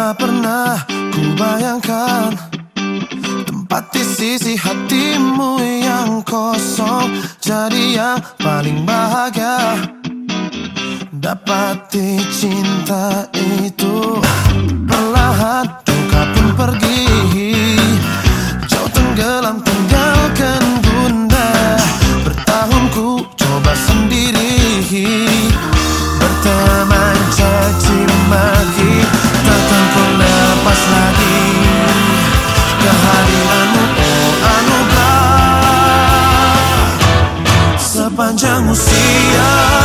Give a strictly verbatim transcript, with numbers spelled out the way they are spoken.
Tak pernah ku bayangkan tempat di sisi hatimu yang kosong jadi yang paling bahagia. Dapati cinta itu perlahan duka pun pergi, jauh tenggelam tinggalkan bunda. Bertahun ku coba sendiri berteman caci maki, takkan ku lepas lagi kehadiranmu, oh anugerah. Sepanjang usia